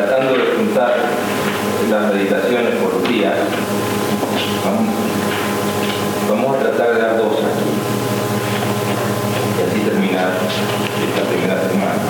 tratando de juntar las meditaciones por los días, vamos a tratar de dar dos aquí y así terminar esta primera semana.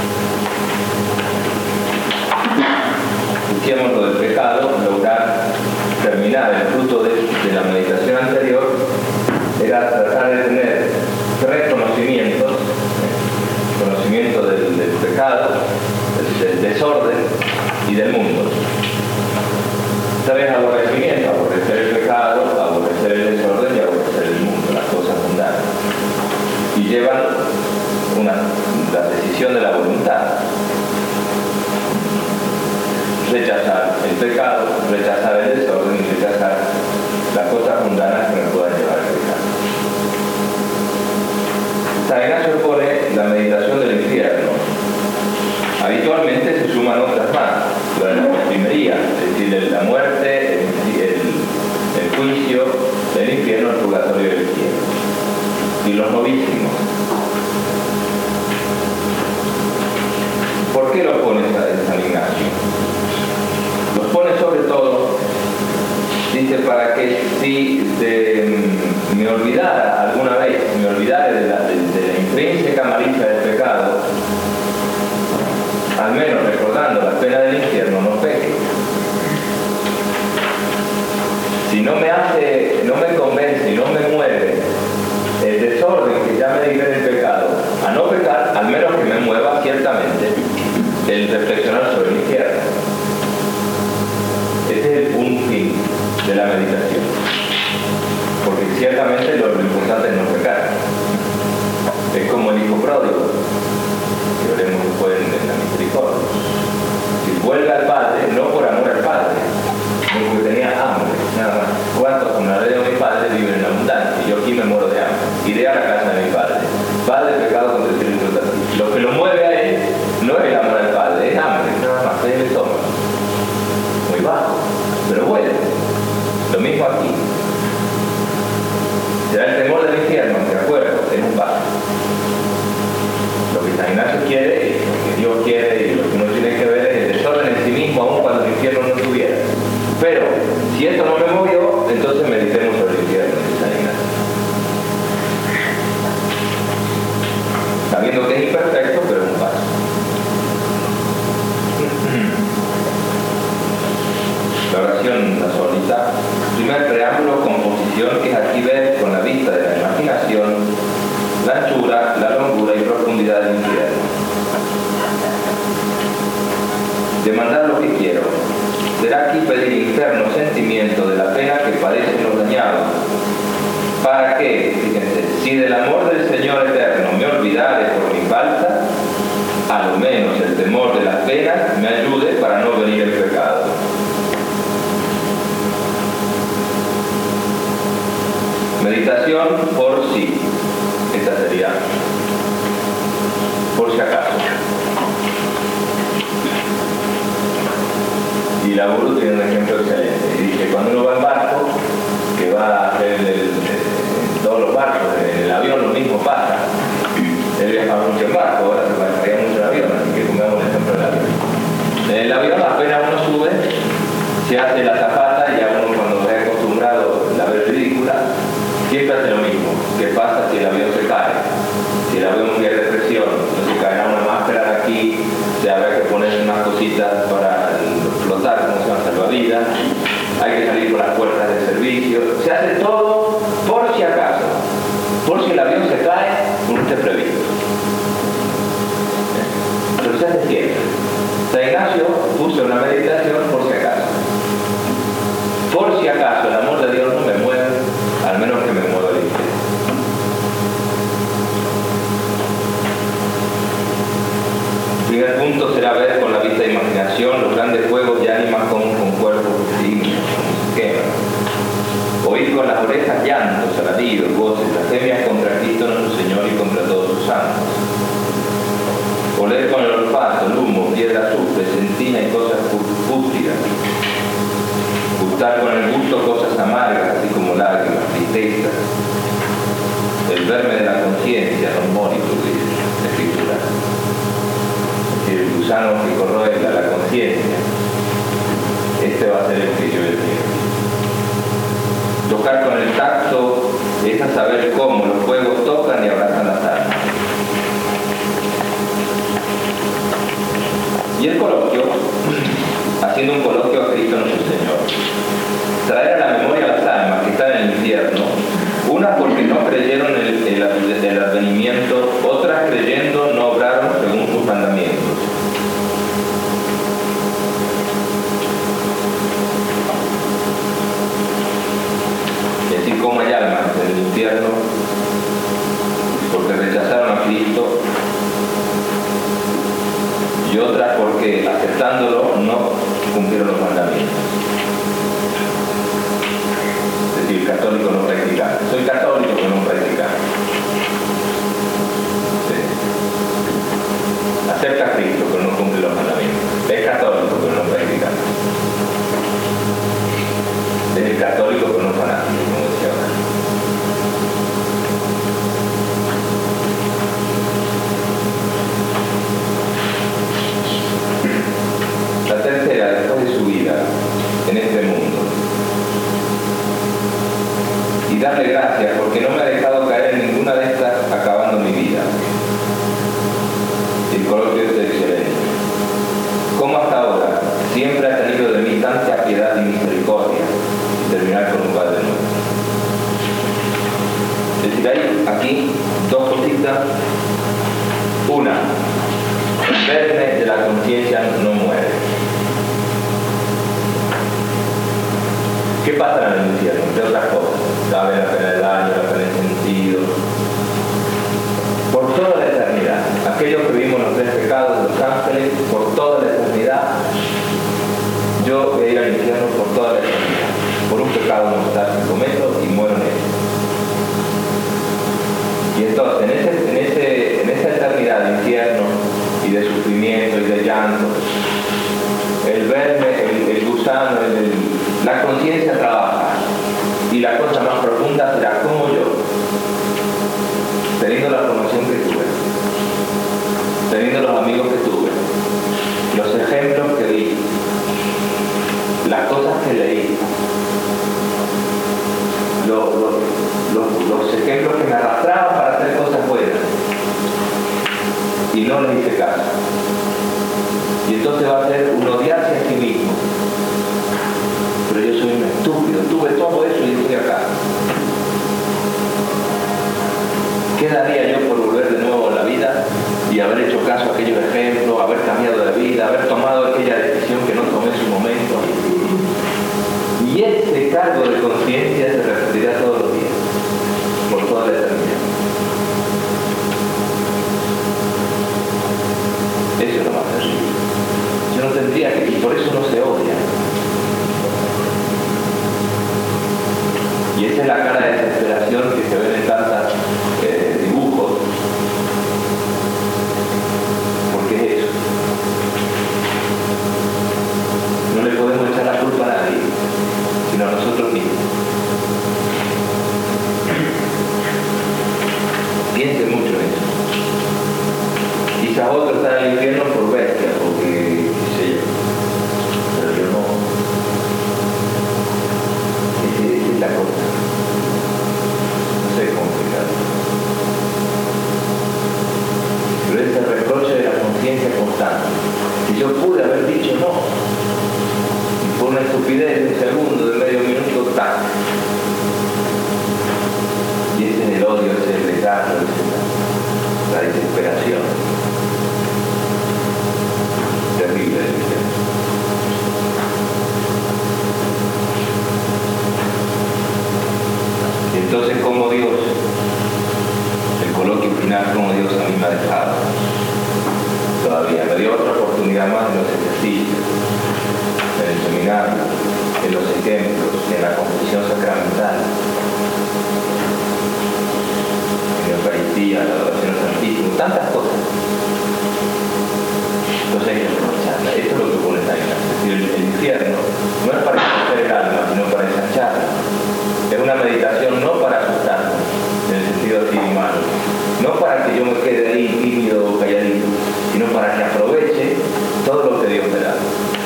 Decíamos lo del pecado, lograr terminar el fruto de la meditación anterior era tratar de tener tres conocimientos: conocimiento del pecado, del desorden y del mundo. Tres aborrecimientos: aborrecer el pecado, aborrecer el desorden y aborrecer el mundo, las cosas mundanas. Y llevan la decisión de la voluntad. Rechazar el pecado, rechazar el desorden y rechazar las cosas mundanas que nos puedan llevar al pecado. San Ignacio pone la meditación del infierno. Habitualmente se suman otras más, la de la postrimería, es decir, la muerte, el juicio, el infierno, el purgatorio y el cielo. Y los novísimos. ¿Por qué los pone San Ignacio? Los pone sobre todo, dice, para que si me olvidara alguna vez, me olvidara de la intrínseca malicia del pecado, al menos recordando la pena del infierno, no peque. Si no me convence y no me mueve el desorden que ya me libera el pecado a no pecar, al menos que me mueva ciertamente el reflexionar sobre el infierno. Este es un fin de la meditación, porque ciertamente lo importante es no pecar. Es como el hijo pródigo, que veremos después en la misericordia. Si vuelve al padre, no por amor al padre, sino porque tenía hambre, nada más. ¿Cuántos honorareos de mi padre viven en abundancia? Y yo aquí me muero de hambre. Iré a la casa de mi padre. Padre, pecado contra el cielo y contra ti. Lo que lo mueve a él no es el amor al padre, es hambre, nada más, es el estómago. Muy bajo, pero bueno. Lo mismo aquí. Será el temor del infierno, de acuerdo, es un paso. Lo que San Ignacio quiere, lo que Dios quiere y lo que uno tiene que ver es el desorden en sí mismo, aun cuando el infierno no estuviera. Pero, si esto no me movió, entonces meditemos sobre el infierno de San Ignacio. Sabiendo que es imperfecto, pero es un paso. La oración, la solita, primer preámbulo, composición, que es aquí ver con la vista de la imaginación la anchura, la longura y profundidad del infierno. Demandar lo que quiero. Será aquí pedir interno sentimiento de la pena que padecen los dañados. ¿Para qué? Fíjense, si del amor del Señor eterno me olvidare por mi falta, a lo menos el temor de las penas me ayude para no venir el pecado. Meditación por sí. Esta sería por si acaso. Y la Guru tiene un ejemplo excelente. Y dice, cuando uno va en barco, que va a hacer todos los barcos, en el avión lo mismo pasa. Él viaja mucho en barco, ahora se viajaría mucho en avión, así que pongamos el ejemplo del avión. En el avión apenas uno sube, se hace la zapata, y ya uno cuando se ha acostumbrado la ve ridícula, siempre hace lo mismo. ¿Qué pasa si el avión se cae? Si el avión pierde presión, entonces caerá una máscara de aquí, se habrá que poner unas cositas para flotar, como se llama, salvavidas, hay que salir por las puertas del servicio, se hace todo por si acaso, por si el avión se cae, uno esté previsto. Pero se hace siempre. San Ignacio puso una meditación por si acaso. Por si acaso el amor de Dios no me mueve, al menos que me mueva el infierno. El primer punto será ver con la vista de imaginación los grandes juegos de ánimas con cuerpos dignos, queman. Oír con las orejas llantos, alaridos, voces, blasfemias contra Cristo nuestro Señor y contra todos sus santos. Oler con el olfato, el humo, piedra azufre, centina y cosas pútridas. Gustar con el gusto cosas amargas, así como lágrimas, tristezas. El verme de la conciencia, los mónicos, dice la Escritura. Es decir, el gusano que corroe la conciencia. haciendo un coloquio a Cristo nuestro Señor. Traer a la memoria las almas que están en el infierno, unas porque no creyeron el advenimiento, otras creyendo no obraron según sus mandamientos. Es decir, como hay almas en el infierno porque rechazaron a Cristo, y otras porque aceptándolo no cumplieron los mandamientos. Es decir, católico no practicante. Soy católico pero no practicante. Sí. Acepta a Cristo pero no cumple los mandamientos. Es católico pero no practicante. Es el católico pero no fanático, como decía ahora. La tercera, después de su vida en este mundo, y darle gracias porque no me ha dejado caer en ninguna de estas acabando mi vida. El coloquio es excelente. Como hasta ahora siempre ha tenido de mí tanta piedad y misericordia, y terminar con un Padre nuestro. Es decir, hay aquí dos cositas. Una, el verde de la conciencia no muere. ¿Qué pasa en el infierno? Entre otras cosas, sabe la pena del daño, la pena del sentido. Por toda la eternidad, aquellos que vivimos los tres pecados de los ángeles, por toda la eternidad, yo voy a ir al infierno por toda la eternidad, por un pecado mortal que cometo y muero en él. Y entonces, en esa eternidad de infierno y de sufrimiento y de llanto, el verme, el gusano, la conciencia trabaja, y la cosa más profunda será como yo, teniendo la formación que tuve, teniendo los amigos que tuve, los ejemplos que vi, las cosas que leí, los ejemplos que me arrastraban para hacer cosas buenas y no les hice caso. Y entonces va a ser un odiarse a sí mismo. Pero yo soy un estúpido, tuve todo eso y estoy acá. ¿Qué daría yo por volver de nuevo a la vida y haber hecho caso a aquellos ejemplos, haber cambiado de vida, haber tomado aquella decisión que no tomé en su momento? Y ese cargo de conciencia se repetirá todos los días, por toda la eternidad. Eso es lo más terrible. Yo no tendría que, y por eso no se odia. Y esa es la cara de desesperación que se ven en tantos dibujos. Porque es eso. No le podemos echar la culpa a nadie, sino a nosotros mismos. Piense mucho en eso. Quizás otros están en el infierno por bestia, porque, qué sé yo, pero yo no. Esa es la cosa. No sé cómo explicarlo. Pero es el reproche de la conciencia constante. Si yo pude haber dicho no, y por una estupidez de un segundo, de medio minuto, ¡tac! Y ese es el odio, ese es el rechazo, la desesperación. Terrible. Y entonces, como Dios, el coloquio final, como Dios a mí me ha dejado todavía, me dio otra oportunidad más en los ejercicios, en el seminario, en los ejemplos, en la confesión sacramental, en la Eucaristía, la adoración al Santísimo, tantas cosas. Entonces hay que aprovecharla. Esto es lo que pone esta iglesia. Es decir, el infierno no es para ensanchar el alma, sino para ensancharla. Es una meditación no para asustarme, en el sentido así humano, no para que yo me quede ahí tímido o calladito, sino para que aproveche todo lo que Dios me da.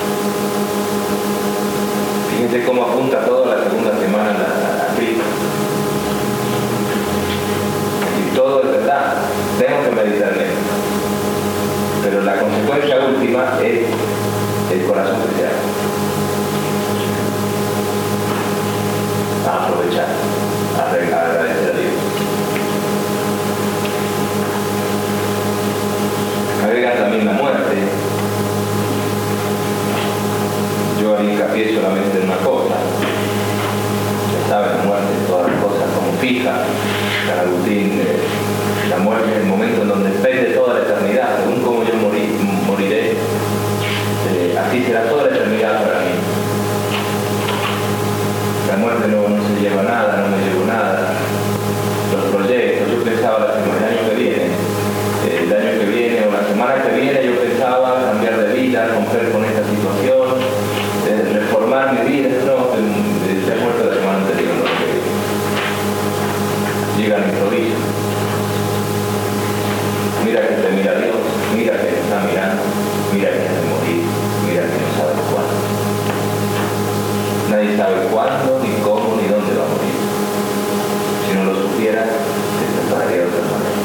Fíjense cómo apunta toda la segunda semana a Cristo. Y todo es verdad, tengo que meditar en esto. Pero la consecuencia última es el razón que sea. A aprovechar, a agradecer a Dios. Agrega también la muerte. Yo haría hincapié solamente en una cosa. Ya saben, la muerte de todas las cosas como fija. San Agustín, la muerte es el momento en donde depende toda la eternidad. Según como yo moriré, así será toda la eternidad para mí. La muerte no se lleva nada, no me llevo nada. Los proyectos, yo pensaba el año que viene o la semana que viene, yo pensaba cambiar de vida, romper con esta situación, reformar mi vida. No, se ha muerto la semana anterior, no que llega al improviso. Mira que te mira Dios, mira que te está mirando, mira que has de morir, mira que no sabes cuándo. Nadie sabe cuándo, ni cómo, ni dónde va a morir. Si no lo supiera, te prepararía de otra manera.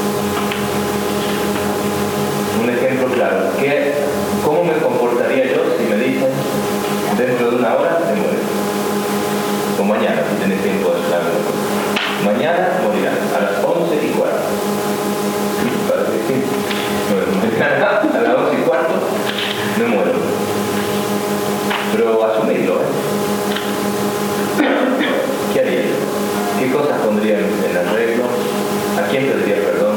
Un ejemplo claro, ¿cómo me comportaría yo si me dicen dentro de una hora te mueres? O mañana, si tienes tiempo de saberlo. Mañana morirás a las 11:15. Parece que mañana a las 11:15 me muero. Pero asumirlo, ¿Qué haría yo? ¿Qué cosas pondría en arreglo? ¿A quién pediría perdón?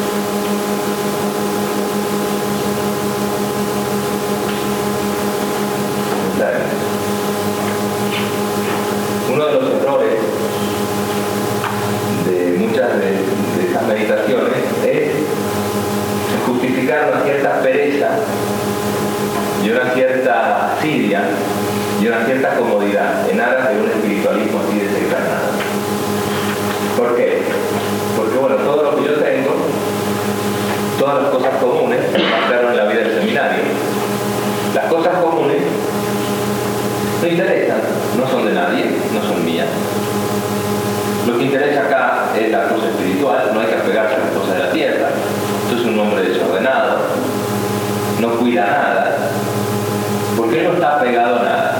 Uno de los errores de muchas de estas meditaciones es justificar una cierta pereza y una cierta asidia y una cierta comodidad en aras de un espiritualismo así desencarnado. ¿Por qué? Porque bueno, todo lo que yo tengo, todas las cosas comunes, pasaron en la vida del seminario. Las cosas comunes no interesan, no son de nadie, no son mías. Lo que interesa acá es la cosa espiritual, no hay que apegarse a las cosas de la tierra. Esto es un hombre desordenado, no cuida nada, porque él no está apegado a nada.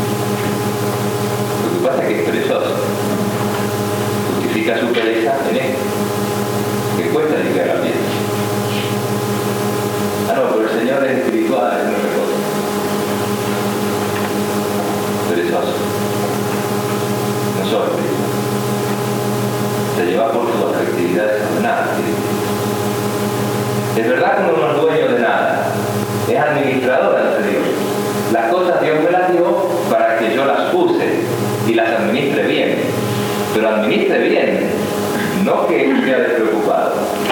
Lo que pasa es que es perezoso. Justifica su pereza en esto, que cuesta llegar a la vida. Ah, no, pero el Señor es espiritual, es una cosa. Perezoso. No soy espiritual. Se lleva por sus actividades ordenadas. Es verdad que uno no es dueño de nada, es administrador ante Dios. Las cosas Dios me las dio para que yo las use y las administre bien. Pero administre bien, no que sea despreocupado.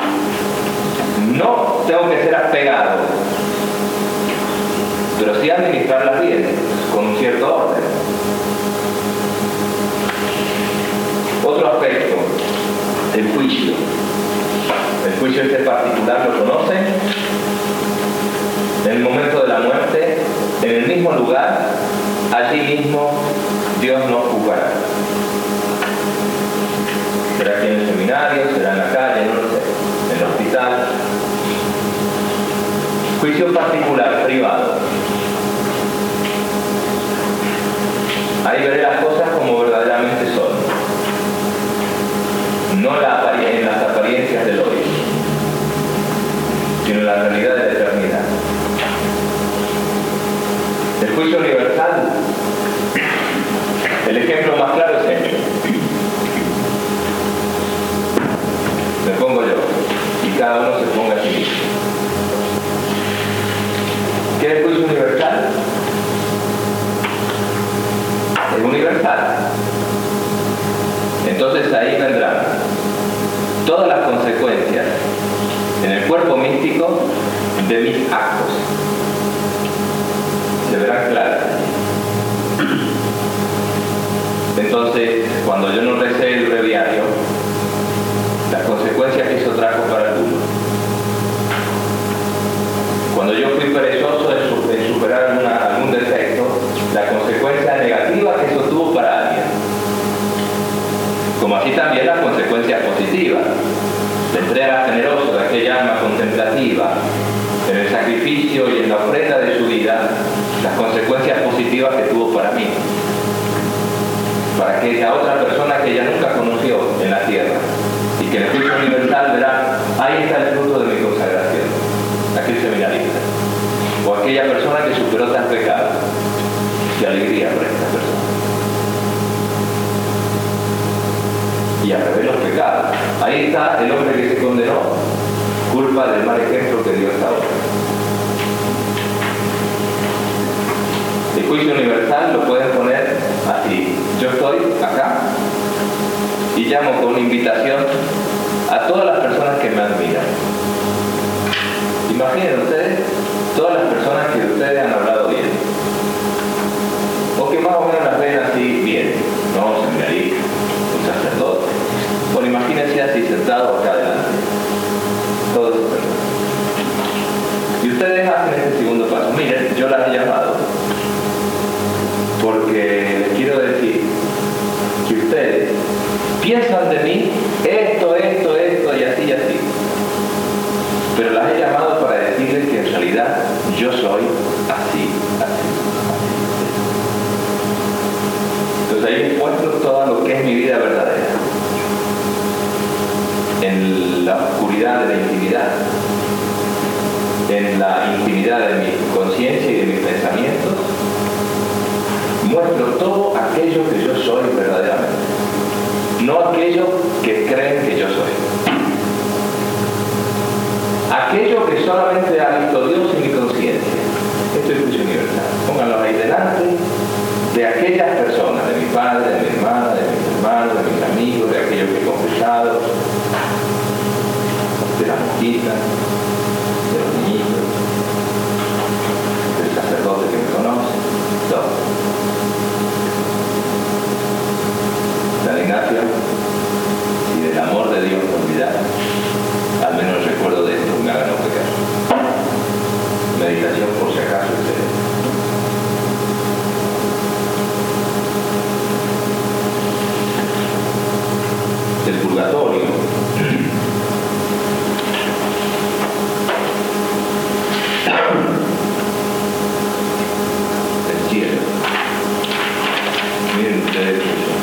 No tengo que ser apegado, pero sí administrarlas bien, con un cierto orden. Otro aspecto, el juicio. El juicio este particular lo conocen. En el momento de la muerte, en el mismo lugar, allí mismo Dios nos juzgará. Será aquí en el seminario, será en la calle, no lo sé, en el hospital. Juicio particular, privado. Ahí veré las cosas como verdaderamente son. No en las apariencias del hoy, sino en la realidad de la eternidad. El juicio universal, el ejemplo más claro es este. Me pongo yo, y cada uno se ponga a sí mismo. ¿Qué es el juicio universal? Es universal. Entonces ahí vendrán todas las consecuencias en el cuerpo místico de mis actos. Se verán claras. Entonces, cuando yo no recé el breviario, las consecuencias que eso trajo para el mundo. Cuando yo fui perezoso en superar algún defecto, la consecuencia negativa que eso tuvo para alguien. Como así también las consecuencias positivas. La entrega generosa de aquella alma contemplativa en el sacrificio y en la ofrenda de su vida las consecuencias positivas que tuvo para mí, para que la otra persona que ella nunca conoció en la tierra y que en el juicio universal verá, ahí está el fruto de mi consagración, aquel seminarista, o aquella persona que superó tal pecado. Qué alegría para esta persona. Y al revés los pecados. Ahí está el hombre que se condenó, culpa del mal ejemplo que dio esta obra. El juicio universal lo pueden poner así: yo estoy acá y llamo con invitación a todas las personas que me admiran. Imaginen ustedes todas las personas que ustedes han hablado bien, o que más o menos las ven así bien, no seminarista, un sacerdote. Bueno, imagínense así sentados acá adelante, todos esas personas. Y ustedes hacen este segundo paso. Miren, yo las he llamado porque les quiero decir que ustedes piensan de mí esto y así y así. Pero las he llamado para decirles que en realidad yo soy así. Entonces ahí muestro todo lo que es mi vida verdadera. En la oscuridad de la intimidad, en la intimidad de mi conciencia y de mis pensamientos, muestro todo aquello que yo soy verdaderamente, no aquello que creen que yo soy. Aquello que solamente ha visto Dios en mi conciencia. Esto es juicio universal. Pónganlo ahí delante de aquellas personas, de mi padre, de mi hermana, de mis hermanos, de mis amigos, de aquellos que he confesado, de las mosquitas, de los niñitos, del sacerdote que me conoce, todo. San Ignacio, y del amor de Dios no olvidar, al menos recuerdo de esto, me hagan no pecar. Meditación por si acaso ustedes. El purgatorio el cielo. Miren ustedes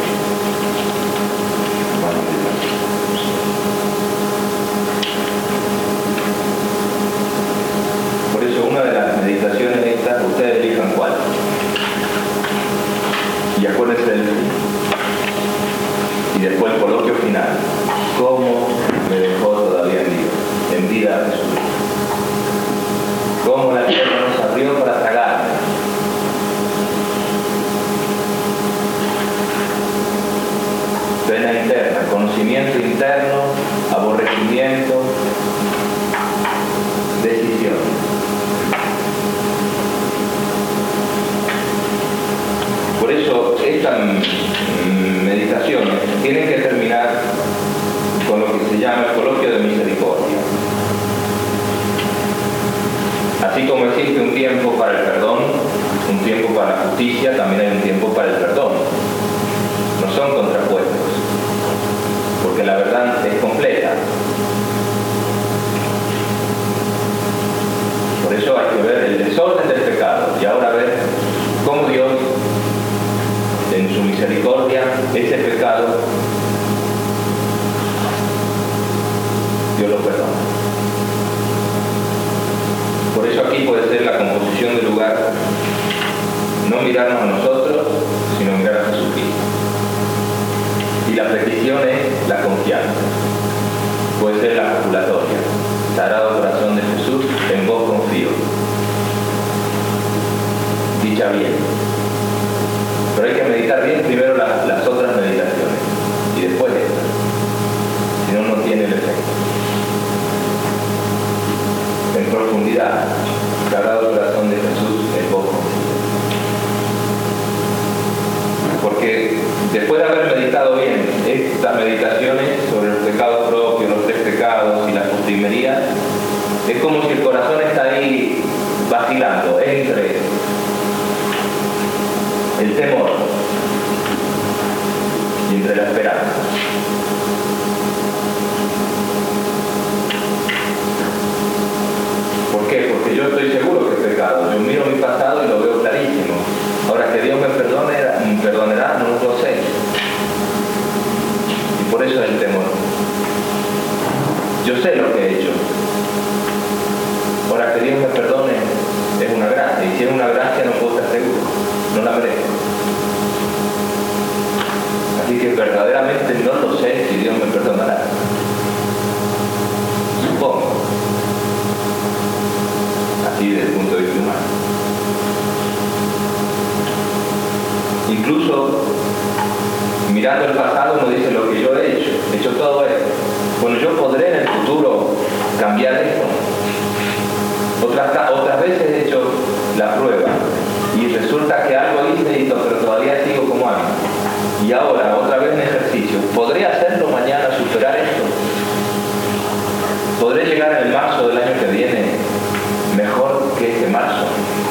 por eso una de las meditaciones estas, ustedes elijan cuál y acuérdense del fin. Y después el coloquio final: ¿cómo me dejó todavía en vida a Jesús? ¿Cómo la tierra nos abrió para tragarme? Pena interna, conocimiento interno, aborrecimiento, decisión. Por eso estas meditaciones tienen que terminar con lo que se llama el coloquio de misericordia. Así como existe un tiempo para el perdón, un tiempo para la justicia, también hay un tiempo para el perdón. No son contrapuestos, porque la verdad es completa. Por eso hay que ver el desorden del pecado y ahora ver cómo Dios, en su misericordia, ese pecado, Dios lo perdona. Por eso aquí puede ser la composición del lugar, no mirarnos a nosotros, sino mirar a Jesucristo. Y la petición es la confianza. Puede ser la jaculatoria: Sagrado Corazón de Jesús, en vos confío. Dicha bien. Pero hay que meditar bien primero las otras meditaciones y después esta. Si no, no tiene el efecto. En profundidad: Sagrado Corazón de Jesús, en vos confío. Porque después de haber meditado bien estas meditaciones sobre los pecados propios, los 3 pecados y la postrimería, es como si el corazón está ahí vacilando entre el temor y entre la esperanza. ¿Por qué? Porque yo estoy seguro que he pecado. Yo miro mi pasado y lo veo claramente. Incluso mirando el pasado uno dice lo que yo he hecho todo esto. Bueno, yo podré en el futuro cambiar esto. Otras veces he hecho la prueba y resulta que algo hice, pero todavía sigo como antes. Y ahora, otra vez en ejercicio, ¿podré hacerlo mañana, superar esto? ¿Podré llegar en el marzo del año que viene mejor que este marzo?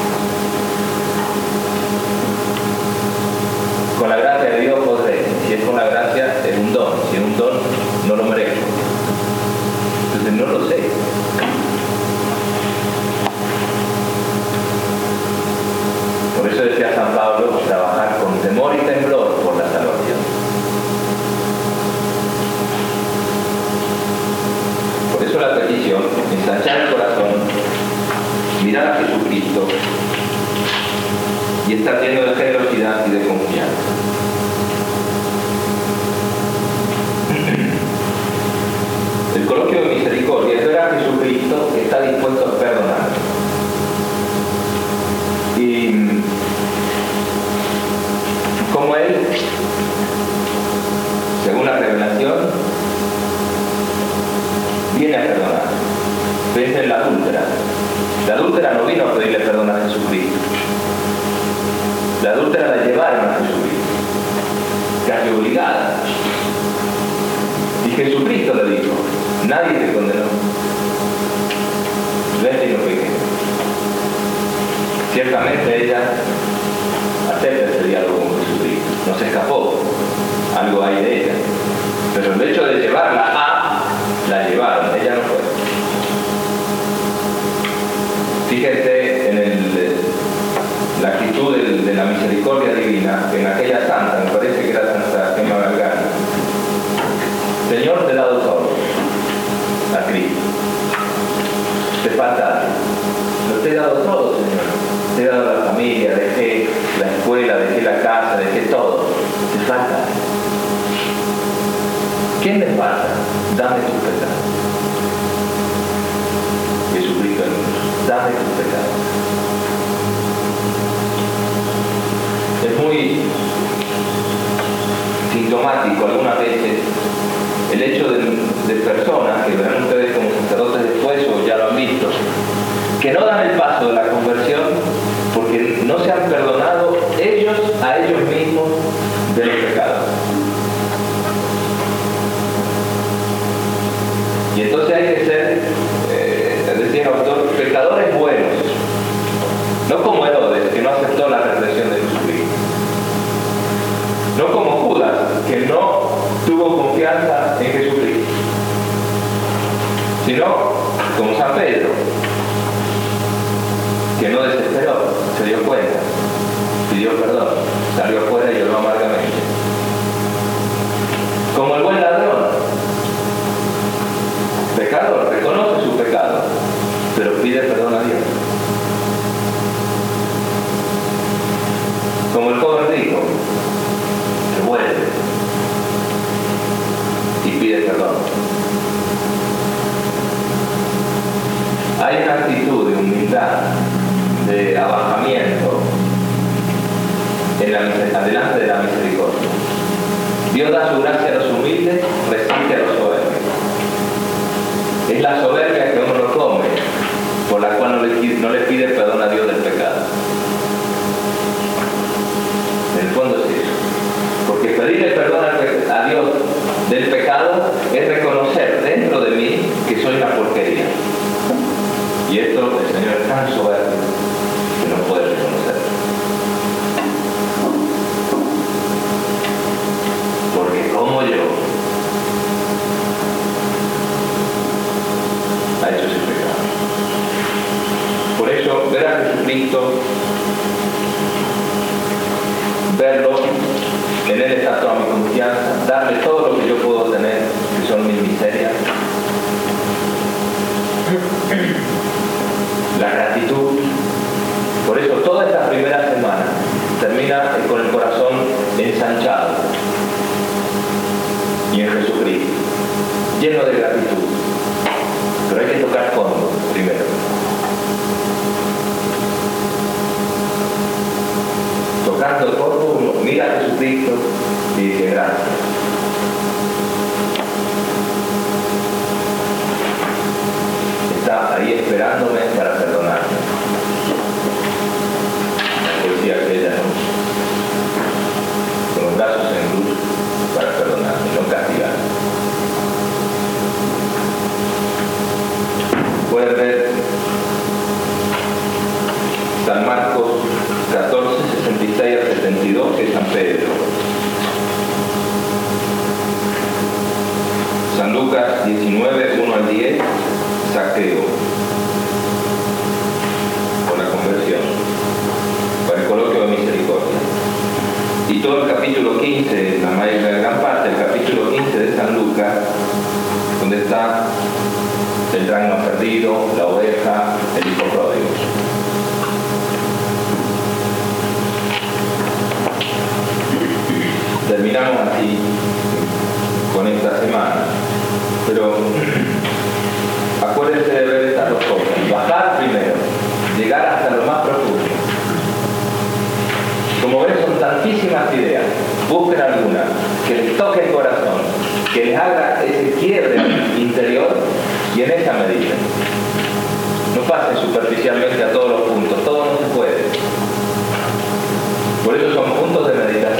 Con la gracia de Dios podré. Si es con la gracia, es un don. Si es un don, no lo merezco. Entonces no lo sé. Por eso decía San Pablo, trabajar con temor y temblor por la salvación. Por eso la petición, ensanchar el corazón, mirar a Jesucristo y estar lleno de generosidad y de confianza. El coloquio de misericordia es ver a Jesucristo que está dispuesto a perdonar. Y como Él, según la revelación, viene a perdonar. Piensa en la adúltera. La adúltera no vino a pedirle perdón a Jesucristo. La adúltera la llevaron a Jesucristo, casi obligada. Y Jesucristo le dijo, nadie te condenó. Vete y no peques. Ciertamente ella acepta ese diálogo con Jesucristo. No se escapó. Algo hay de ella. Pero el hecho de llevarla la llevaron. Ella no fue. Fíjense en la actitud de la misericordia divina en aquella santa, me parece que era Santa Gemma Galgani. Señor, te he dado todo a Cristo. Te falta algo. No te he dado todo, Señor. Te he dado la familia, dejé la escuela, dejé la casa, dejé todo. Te falta algo. ¿Qué me falta? Dame tus pecados. Jesucristo, dame tus pecados. Es muy sintomático algunas veces el hecho de personas que verán ustedes como sacerdotes después o ya lo han visto, que no dan el paso de la conversión porque no se han perdonado ellos a ellos mismos de los pecados. Y entonces hay que ser, decía el autor, pecadores buenos, no como Herodes, que no aceptó la represión de Jesucristo, no como Judas, que no tuvo confianza en Jesucristo, sino como San Pedro, que no desesperó, se dio cuenta, pidió perdón, salió afuera y lloró amargamente. Como el buen ladrón, pecador, reconoce su pecado, pero pide perdón a Dios. Como el joven rico, se vuelve y pide perdón. Hay una actitud de humildad, de abajamiento delante de la misericordia. Dios da su gracia a los humildes, resiste a los soberbios. Es la soberbia que uno lo come, por la cual no le pide perdón a Dios del pecado. En el fondo es eso. Porque pedirle perdón a Dios del pecado es reconocer dentro de mí que soy una porquería. Y esto el Señor es tan soberbio que no puede reconocer. Porque como yo ha hecho ese pecado. Por eso, ver a Jesucristo, verlo, en Él está toda mi confianza, darle todo lo que yo puedo tener, que son mis miserias. La gratitud. Por eso toda esta primera semana termina con el corazón ensanchado y en Jesucristo, lleno de gratitud. Pero hay que tocar fondo primero. Tocando el fondo uno mira a Jesucristo y dice gracias. Está ahí esperándome para perdonarme. La poesía aquella, ¿no? Con los brazos en cruz para perdonarme, no castigarme. Pueden ver San Marcos 14, 66 al 72, que es San Pedro. San Lucas 19, 1 al 10, Saqueo, por la conversión, para el coloquio de misericordia. Y todo el capítulo 15, la gran parte del capítulo 15 de San Lucas, donde está el reino perdido, la oveja, el hijo pródigo. Terminamos así con esta semana, pero acuérdense de ver estas dos cosas: bajar primero, llegar hasta lo más profundo. Como ven, son tantísimas ideas. Busquen alguna que les toque el corazón, que les haga ese quiebre interior, y en esa mediten. No pasen superficialmente a todos los puntos, todo no se puede. Por eso son puntos de meditación.